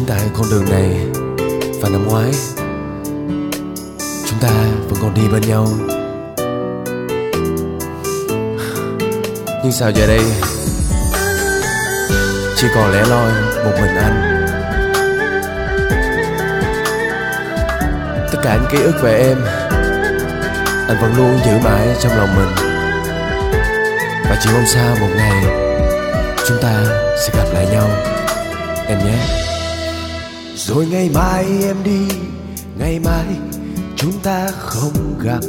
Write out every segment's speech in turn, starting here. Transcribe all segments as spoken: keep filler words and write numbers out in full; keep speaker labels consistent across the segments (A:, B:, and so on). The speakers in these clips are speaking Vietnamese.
A: tại con đường này. Và năm ngoái chúng ta vẫn còn đi bên nhau. Nhưng sao giờ đây chỉ còn lẻ loi một mình anh. Tất cả những ký ức về em anh vẫn luôn giữ mãi trong lòng mình. Và chỉ mong sao một ngày chúng ta sẽ gặp lại nhau em nhé.
B: Rồi ngày mai em đi, ngày mai chúng ta không gặp.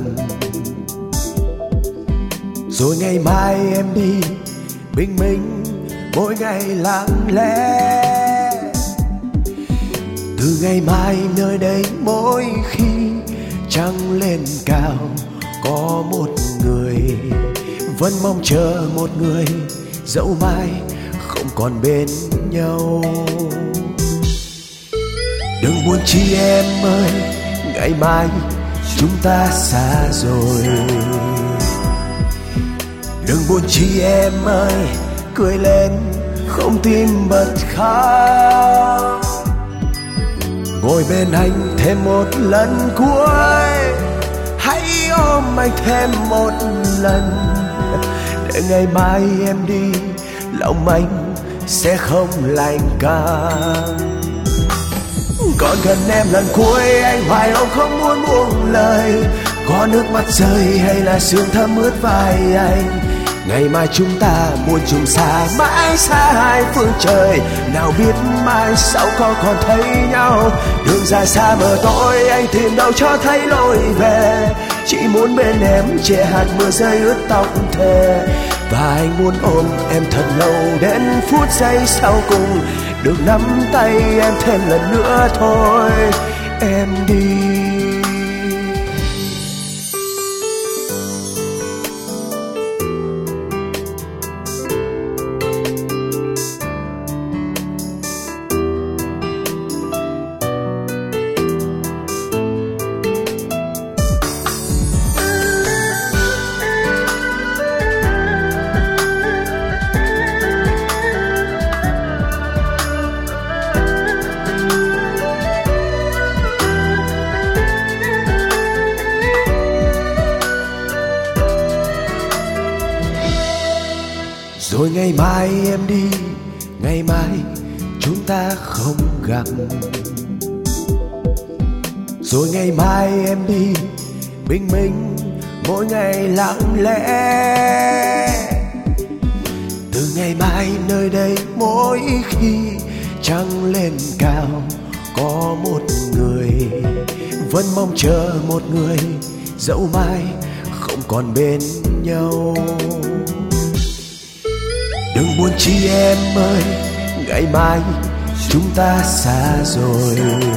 B: Rồi ngày mai em đi bình minh mỗi ngày lặng lẽ. Từ ngày mai nơi đây mỗi khi trăng lên cao có một người vẫn mong chờ một người, dẫu mai không còn bên nhau. Đừng buồn chi em ơi, ngày mai chúng ta xa rồi. Đừng buồn chi em ơi, cười lên không tim bật khóc. Ngồi bên anh thêm một lần cuối, hãy ôm anh thêm một lần. Để ngày mai em đi, lòng anh sẽ không lạnh cam. Còn gần em lần cuối, anh hoài ôm không muốn buông lời. Có nước mắt rơi hay là sương thấm ướt vai anh. Ngày mai chúng ta muôn trùng xa, mãi xa hai phương trời. Nào biết mai sau có còn thấy nhau. Đường dài xa mờ tối, anh tìm đâu cho thấy lối về. Chỉ muốn bên em che hạt mưa rơi ướt tóc thề. Và anh muốn ôm em thật lâu đến phút giây sau cùng. Được nắm tay em thêm lần nữa thôi, em đi. Rồi ngày mai em đi, ngày mai chúng ta không gặp. Rồi ngày mai em đi bình minh mỗi ngày lặng lẽ. Từ ngày mai nơi đây mỗi khi trăng lên cao có một người vẫn mong chờ một người, dẫu mai không còn bên nhau. Đừng buồn chi em ơi, ngày mai chúng ta xa rồi.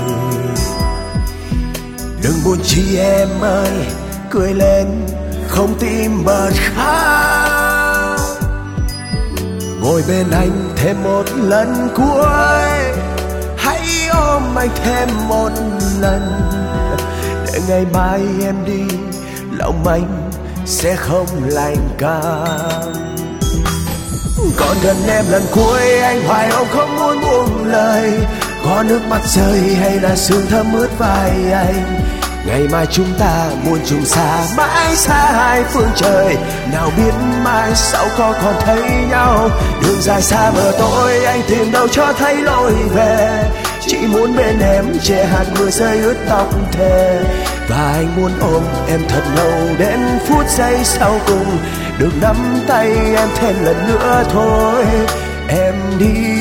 B: Đừng buồn chi em ơi, cười lên không tim bật khóc. Ngồi bên anh thêm một lần cuối, hãy ôm anh thêm một lần. Để ngày mai em đi, lòng anh sẽ không lạnh cam. Còn gần em lần cuối, anh hoài ôm không muốn buông lời. Có nước mắt rơi hay là sương thấm ướt vai anh. Ngày mai chúng ta muôn trùng xa, mãi xa hai phương trời. Nào biết mai sau có còn thấy nhau. Đường dài xa mờ tối, anh tìm đâu cho thấy lối về. Chỉ muốn bên em che hạt mưa rơi ướt tóc thề. Và anh muốn ôm em thật lâu đến phút giây sau cùng. Được nắm tay em thêm lần nữa thôi, em đi.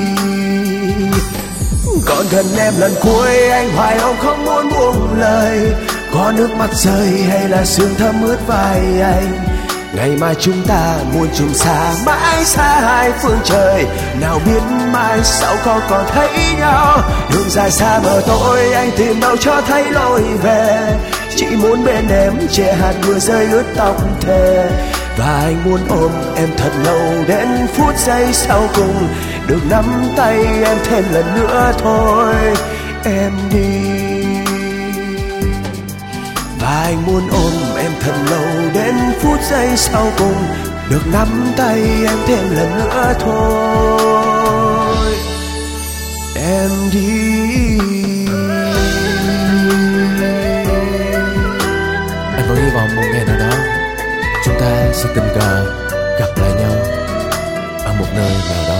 B: Còn gần em lần cuối, anh hoài ôm không muốn buông lời. Có nước mắt rơi hay là sương thấm ướt vai anh. Ngày mai chúng ta muôn trùng xa, mãi xa hai phương trời. Nào biết mai sau có còn thấy nhau. Đường dài xa mờ tối, anh tìm đâu cho thấy lối về. Chỉ muốn bên em che hạt mưa rơi ướt tóc thề. Và anh muốn ôm em thật lâu đến phút giây sau cùng. Được nắm tay em thêm lần nữa thôi, em đi. Và anh muốn ôm em thật lâu đến phút giây sau cùng. Được nắm tay em thêm lần nữa thôi, em đi.
A: Anh vẫn hy vọng một ngày nào đó chúng ta sẽ tình cờ gặp lại nhau ở một nơi nào đó.